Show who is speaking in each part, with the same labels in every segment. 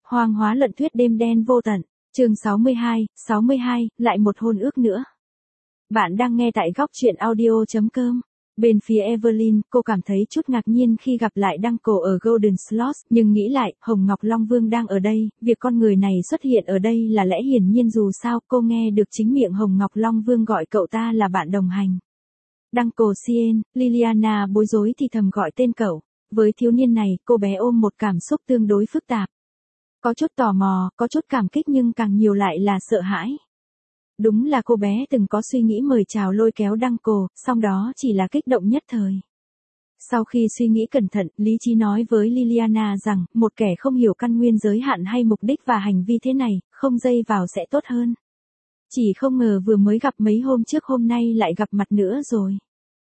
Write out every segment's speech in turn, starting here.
Speaker 1: Hoang hóa lận thuyết đêm đen vô tận, chương 62, lại một hôn ước nữa. Bạn đang nghe tại góc truyện audio.com. Bên phía Evelyn, cô cảm thấy chút ngạc nhiên khi gặp lại Duncan ở Golden Slots, nhưng nghĩ lại, Hồng Ngọc Long Vương đang ở đây, việc con người này xuất hiện ở đây là lẽ hiển nhiên dù sao cô nghe được chính miệng Hồng Ngọc Long Vương gọi cậu ta là bạn đồng hành. Duncan Cien, Liliana bối rối thì thầm gọi tên cậu. Với thiếu niên này, cô bé ôm một cảm xúc tương đối phức tạp. Có chút tò mò, có chút cảm kích nhưng càng nhiều lại là sợ hãi. Đúng là cô bé từng có suy nghĩ mời chào lôi kéo Duncan, song đó chỉ là kích động nhất thời. Sau khi suy nghĩ cẩn thận, lý trí nói với Liliana rằng, một kẻ không hiểu căn nguyên giới hạn hay mục đích và hành vi thế này, không dây vào sẽ tốt hơn. Chỉ không ngờ vừa mới gặp mấy hôm trước hôm nay lại gặp mặt nữa rồi.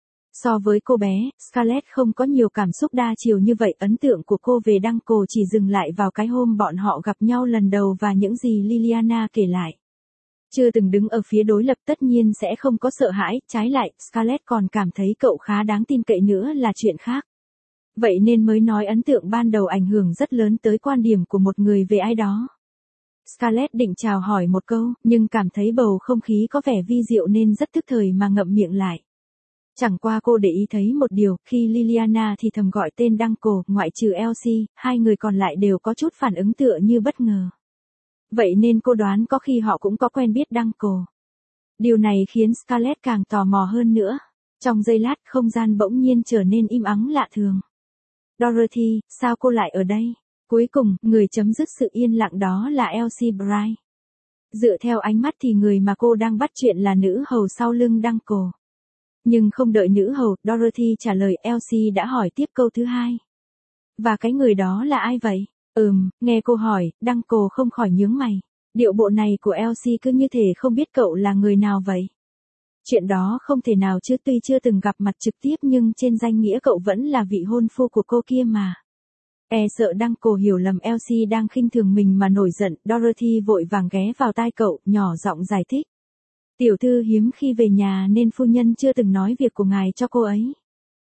Speaker 1: So với cô bé, Scarlett không có nhiều cảm xúc đa chiều như vậy. Ấn tượng của cô về Duncan chỉ dừng lại vào cái hôm bọn họ gặp nhau lần đầu và những gì Liliana kể lại. Chưa từng đứng ở phía đối lập tất nhiên sẽ không có sợ hãi, trái lại, Scarlett còn cảm thấy cậu khá đáng tin cậy nữa là chuyện khác. Vậy nên mới nói ấn tượng ban đầu ảnh hưởng rất lớn tới quan điểm của một người về ai đó. Scarlett định chào hỏi một câu, nhưng cảm thấy bầu không khí có vẻ vi diệu nên rất tức thời mà ngậm miệng lại. Chẳng qua cô để ý thấy một điều, khi Liliana thì thầm gọi tên Duncan, ngoại trừ Elsie, hai người còn lại đều có chút phản ứng tựa như bất ngờ. Vậy nên cô đoán có khi họ cũng có quen biết Duncan. Điều này khiến Scarlett càng tò mò hơn nữa. Trong giây lát không gian bỗng nhiên trở nên im ắng lạ thường. Dorothy, sao cô lại ở đây? Cuối cùng, người chấm dứt sự yên lặng đó là Elsie Bright. Dựa theo ánh mắt thì người mà cô đang bắt chuyện là nữ hầu sau lưng Duncan. Nhưng không đợi nữ hầu, Dorothy trả lời, Elsie đã hỏi tiếp câu thứ hai. Và cái người đó là ai vậy? Nghe cô hỏi, Duncan không khỏi nhướng mày. Điệu bộ này của Elsie cứ như thể không biết cậu là người nào vậy. Chuyện đó không thể nào chứ, tuy chưa từng gặp mặt trực tiếp nhưng trên danh nghĩa cậu vẫn là vị hôn phu của cô kia mà. E sợ Duncan hiểu lầm Elsie đang khinh thường mình mà nổi giận, Dorothy vội vàng ghé vào tai cậu, nhỏ giọng giải thích. Tiểu thư hiếm khi về nhà nên phu nhân chưa từng nói việc của ngài cho cô ấy.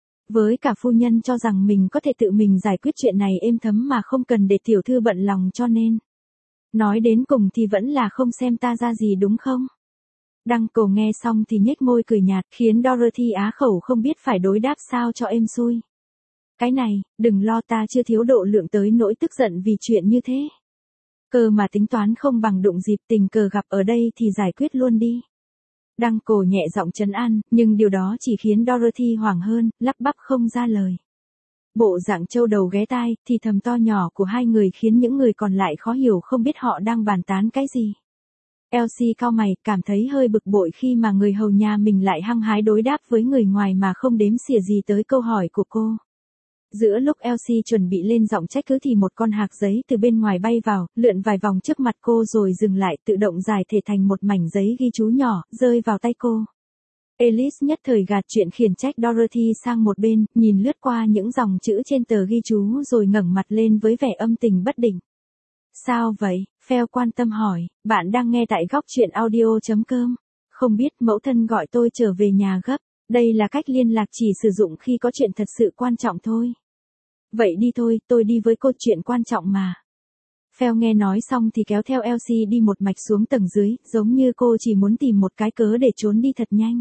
Speaker 1: Với cả phu nhân cho rằng mình có thể tự mình giải quyết chuyện này êm thấm mà không cần để tiểu thư bận lòng cho nên. Nói đến cùng thì vẫn là không xem ta ra gì đúng không? Duncan nghe xong thì nhếch môi cười nhạt khiến Dorothy á khẩu không biết phải đối đáp sao cho êm xuôi. Cái này, đừng lo, ta chưa thiếu độ lượng tới nỗi tức giận vì chuyện như thế. Cơ mà tính toán không bằng đụng dịp tình cờ gặp ở đây thì giải quyết luôn đi. Duncan nhẹ giọng trấn an, nhưng điều đó chỉ khiến Dorothy hoảng hơn, lắp bắp không ra lời. Bộ dạng trâu đầu ghé tai, thì thầm to nhỏ của hai người khiến những người còn lại khó hiểu không biết họ đang bàn tán cái gì. Elsie cau mày, cảm thấy hơi bực bội khi mà người hầu nhà mình lại hăng hái đối đáp với người ngoài mà không đếm xỉa gì tới câu hỏi của cô. Giữa lúc Elsie chuẩn bị lên giọng trách cứ thì một con hạc giấy từ bên ngoài bay vào, lượn vài vòng trước mặt cô rồi dừng lại, tự động giải thể thành một mảnh giấy ghi chú nhỏ, rơi vào tay cô. Alice nhất thời gạt chuyện khiển trách Dorothy sang một bên, nhìn lướt qua những dòng chữ trên tờ ghi chú rồi ngẩng mặt lên với vẻ âm tình bất định. Sao vậy? Phil quan tâm hỏi, bạn đang nghe tại góc truyện audio.com. Không biết mẫu thân gọi tôi trở về nhà gấp. Đây là cách liên lạc chỉ sử dụng khi có chuyện thật sự quan trọng thôi. Vậy đi thôi, tôi đi với cô, chuyện quan trọng mà. Phil nghe nói xong thì kéo theo Elsie đi một mạch xuống tầng dưới, giống như cô chỉ muốn tìm một cái cớ để trốn đi thật nhanh.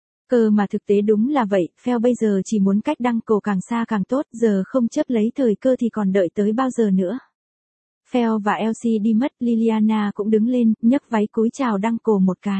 Speaker 1: Cơ mà thực tế đúng là vậy, Phil bây giờ chỉ muốn cách Duncan càng xa càng tốt, giờ không chấp lấy thời cơ thì còn đợi tới bao giờ nữa. Phil và Elsie đi mất, Liliana cũng đứng lên, nhấc váy cúi chào Duncan một cái.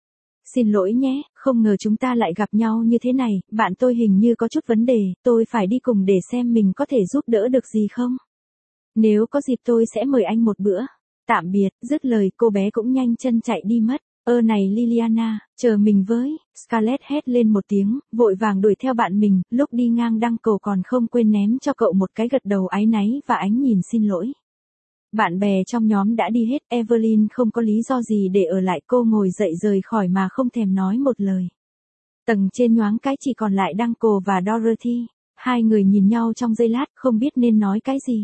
Speaker 1: Xin lỗi nhé, không ngờ chúng ta lại gặp nhau như thế này, bạn tôi hình như có chút vấn đề, tôi phải đi cùng để xem mình có thể giúp đỡ được gì không. Nếu có dịp tôi sẽ mời anh một bữa. Tạm biệt, dứt lời cô bé cũng nhanh chân chạy đi mất. Này Liliana, chờ mình với, Scarlett hét lên một tiếng, vội vàng đuổi theo bạn mình, lúc đi ngang Duncan còn không quên ném cho cậu một cái gật đầu áy náy và ánh nhìn xin lỗi. Bạn bè trong nhóm đã đi hết, Evelyn không có lý do gì để ở lại, cô ngồi dậy rời khỏi mà không thèm nói một lời. Tầng trên nhoáng cái chỉ còn lại Duncan và Dorothy, hai người nhìn nhau trong giây lát không biết nên nói cái gì.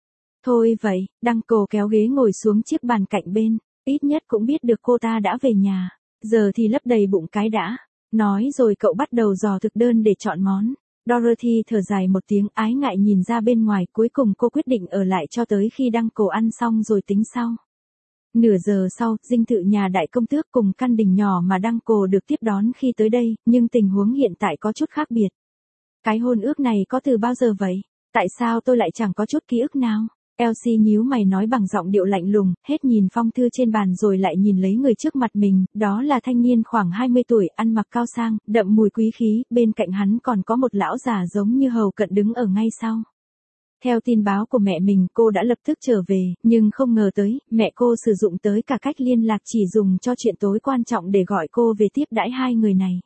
Speaker 1: Thôi vậy, Duncan kéo ghế ngồi xuống chiếc bàn cạnh bên, ít nhất cũng biết được cô ta đã về nhà, giờ thì lấp đầy bụng cái đã. Nói rồi cậu bắt đầu dò thực đơn để chọn món. Dorothy thở dài một tiếng ái ngại nhìn ra bên ngoài, cuối cùng cô quyết định ở lại cho tới khi đăng cổ ăn xong rồi tính sau. Nửa giờ sau, dinh thự nhà đại công tước cùng căn đình nhỏ mà đăng cổ được tiếp đón khi tới đây, nhưng tình huống hiện tại có chút khác biệt. Cái hôn ước này có từ bao giờ vậy? Tại sao tôi lại chẳng có chút ký ức nào? Elsie nhíu mày nói bằng giọng điệu lạnh lùng, hết nhìn phong thư trên bàn rồi lại nhìn lấy người trước mặt mình, đó là thanh niên khoảng 20 tuổi, ăn mặc cao sang, đậm mùi quý khí, bên cạnh hắn còn có một lão già giống như hầu cận đứng ở ngay sau. Theo tin báo của mẹ mình, cô đã lập tức trở về, nhưng không ngờ tới, mẹ cô sử dụng tới cả cách liên lạc chỉ dùng cho chuyện tối quan trọng để gọi cô về tiếp đãi hai người này.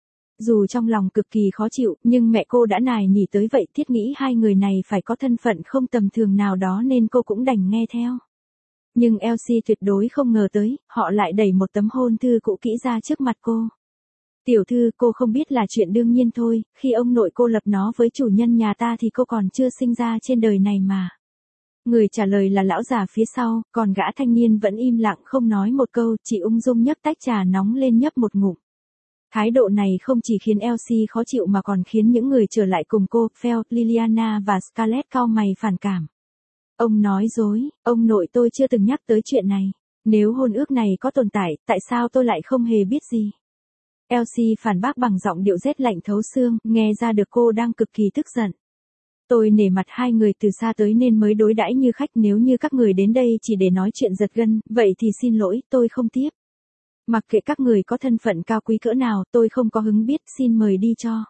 Speaker 1: Dù trong lòng cực kỳ khó chịu, nhưng mẹ cô đã nài nỉ tới vậy, thiết nghĩ hai người này phải có thân phận không tầm thường nào đó nên cô cũng đành nghe theo. Nhưng Elsie tuyệt đối không ngờ tới, họ lại đẩy một tấm hôn thư cũ kỹ ra trước mặt cô. Tiểu thư, cô không biết là chuyện đương nhiên thôi, khi ông nội cô lập nó với chủ nhân nhà ta thì cô còn chưa sinh ra trên đời này mà. Người trả lời là lão già phía sau, còn gã thanh niên vẫn im lặng không nói một câu, chỉ ung dung nhấc tách trà nóng lên nhấp một ngụm. Thái độ này không chỉ khiến Elsie khó chịu mà còn khiến những người trở lại cùng cô, Phil, Liliana và Scarlett cau mày phản cảm. Ông nói dối, ông nội tôi chưa từng nhắc tới chuyện này. Nếu hôn ước này có tồn tại, tại sao tôi lại không hề biết gì? Elsie phản bác bằng giọng điệu rét lạnh thấu xương, nghe ra được cô đang cực kỳ tức giận. Tôi nể mặt hai người từ xa tới nên mới đối đãi như khách, nếu như các người đến đây chỉ để nói chuyện giật gân, vậy thì xin lỗi, tôi không tiếp. Mặc kệ các người có thân phận cao quý cỡ nào, tôi không có hứng biết, xin mời đi cho.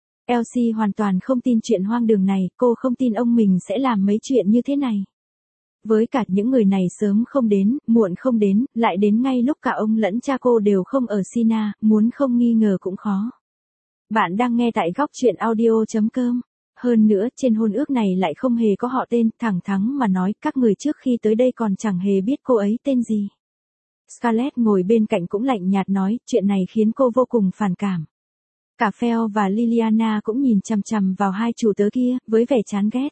Speaker 1: Elsie hoàn toàn không tin chuyện hoang đường này, cô không tin ông mình sẽ làm mấy chuyện như thế này. Với cả những người này sớm không đến, muộn không đến, lại đến ngay lúc cả ông lẫn cha cô đều không ở Sina, muốn không nghi ngờ cũng khó. Bạn đang nghe tại góc truyện audio.com. Hơn nữa, trên hôn ước này lại không hề có họ tên, thẳng thắn mà nói, các người trước khi tới đây còn chẳng hề biết cô ấy tên gì. Scarlett ngồi bên cạnh cũng lạnh nhạt nói, chuyện này khiến cô vô cùng phản cảm. Cả Phil và Liliana cũng nhìn chằm chằm vào hai chủ tớ kia, với vẻ chán ghét.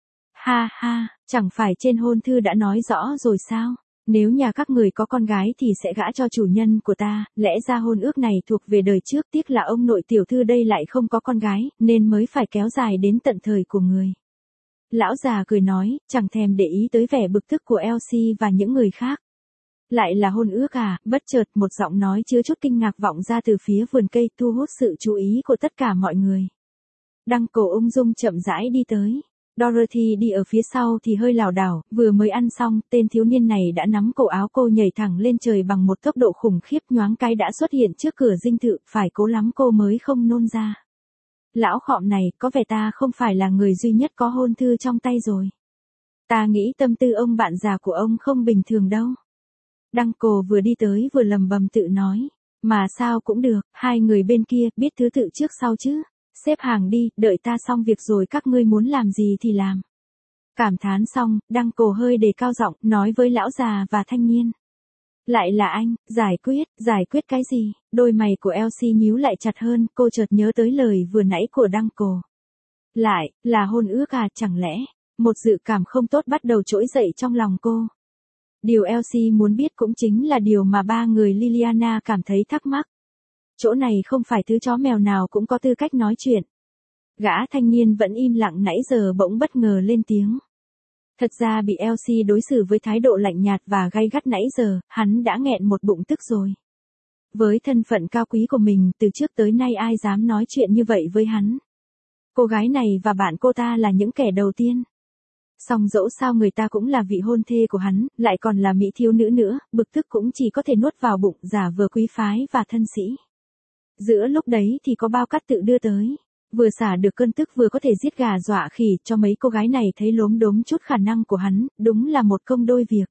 Speaker 1: Ha ha, chẳng phải trên hôn thư đã nói rõ rồi sao? Nếu nhà các người có con gái thì sẽ gả cho chủ nhân của ta, lẽ ra hôn ước này thuộc về đời trước, tiếc là ông nội tiểu thư đây lại không có con gái, nên mới phải kéo dài đến tận thời của người. Lão già cười nói, chẳng thèm để ý tới vẻ bực tức của Elsie và những người khác. Lại là hôn ước à? Bất chợt một giọng nói chứa chút kinh ngạc vọng ra từ phía vườn cây, thu hút sự chú ý của tất cả mọi người. Đăng cổ ung dung chậm rãi đi tới. Dorothy đi ở phía sau thì hơi lảo đảo, vừa mới ăn xong, tên thiếu niên này đã nắm cổ áo cô nhảy thẳng lên trời bằng một tốc độ khủng khiếp, nhoáng cái đã xuất hiện trước cửa dinh thự, phải cố lắm cô mới không nôn ra. Lão khọm này, có vẻ ta không phải là người duy nhất có hôn thư trong tay rồi. Ta nghĩ tâm tư ông bạn già của ông không bình thường đâu. Đăng cổ vừa đi tới vừa lầm bầm tự nói, mà sao cũng được, hai người bên kia biết thứ tự trước sau chứ. Xếp hàng đi, đợi ta xong việc rồi các ngươi muốn làm gì thì làm. Cảm thán xong, Đăng cổ hơi đề cao giọng, nói với lão già và thanh niên. Lại là anh, giải quyết cái gì? Đôi mày của Elsie nhíu lại chặt hơn, cô chợt nhớ tới lời vừa nãy của Đăng cổ. Lại, là hôn ước à, chẳng lẽ? Một dự cảm không tốt bắt đầu trỗi dậy trong lòng cô. Điều Elsie muốn biết cũng chính là điều mà ba người Liliana cảm thấy thắc mắc. Chỗ này không phải thứ chó mèo nào cũng có tư cách nói chuyện. Gã thanh niên vẫn im lặng nãy giờ bỗng bất ngờ lên tiếng. Thật ra bị Elsie đối xử với thái độ lạnh nhạt và gay gắt nãy giờ, hắn đã nghẹn một bụng tức rồi. Với thân phận cao quý của mình, từ trước tới nay ai dám nói chuyện như vậy với hắn. Cô gái này và bạn cô ta là những kẻ đầu tiên. Song dẫu sao người ta cũng là vị hôn thê của hắn, lại còn là mỹ thiếu nữ nữa, bực tức cũng chỉ có thể nuốt vào bụng, giả vờ quý phái và thân sĩ. Giữa lúc đấy thì có bao cát tự đưa tới. Vừa xả được cơn tức vừa có thể giết gà dọa khỉ, cho mấy cô gái này thấy lốm đốm chút khả năng của hắn, đúng là một công đôi việc.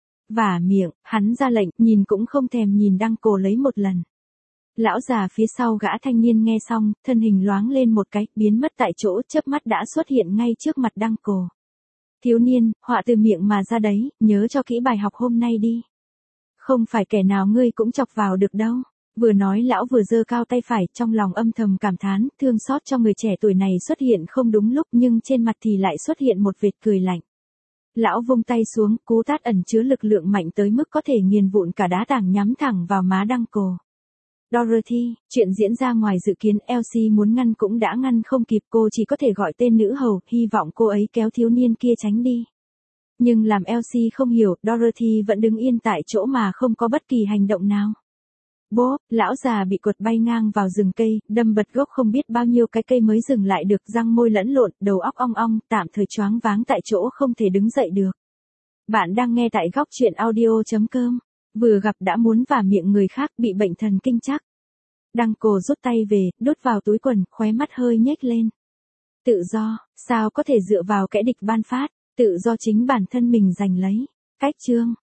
Speaker 1: Vả miệng, hắn ra lệnh, nhìn cũng không thèm nhìn Đăng cổ lấy một lần. Lão già phía sau gã thanh niên nghe xong, thân hình loáng lên một cái, biến mất tại chỗ, chớp mắt đã xuất hiện ngay trước mặt Đăng cổ. Thiếu niên, họa từ miệng mà ra đấy, nhớ cho kỹ bài học hôm nay đi. Không phải kẻ nào ngươi cũng chọc vào được đâu. Vừa nói lão vừa giơ cao tay phải, trong lòng âm thầm cảm thán, thương xót cho người trẻ tuổi này xuất hiện không đúng lúc, nhưng trên mặt thì lại xuất hiện một vệt cười lạnh. Lão vung tay xuống, cú tát ẩn chứa lực lượng mạnh tới mức có thể nghiền vụn cả đá tảng nhắm thẳng vào má Đăng cổ. Dorothy, chuyện diễn ra ngoài dự kiến, Elsie muốn ngăn cũng đã ngăn không kịp, cô chỉ có thể gọi tên nữ hầu, hy vọng cô ấy kéo thiếu niên kia tránh đi. Nhưng làm Elsie không hiểu, Dorothy vẫn đứng yên tại chỗ mà không có bất kỳ hành động nào. Bốp, lão già bị quật bay ngang vào rừng cây, đâm bật gốc không biết bao nhiêu cái cây mới dừng lại được, răng môi lẫn lộn, đầu óc ong ong, tạm thời choáng váng tại chỗ không thể đứng dậy được. Bạn đang nghe tại góc truyện audio.com. Vừa gặp đã muốn vả miệng người khác, bị bệnh thần kinh chắc. Đăng Cổ rút tay về, đút vào túi quần, khóe mắt hơi nhếch lên. Tự do, sao có thể dựa vào kẻ địch ban phát, tự do chính bản thân mình giành lấy. Cách chương.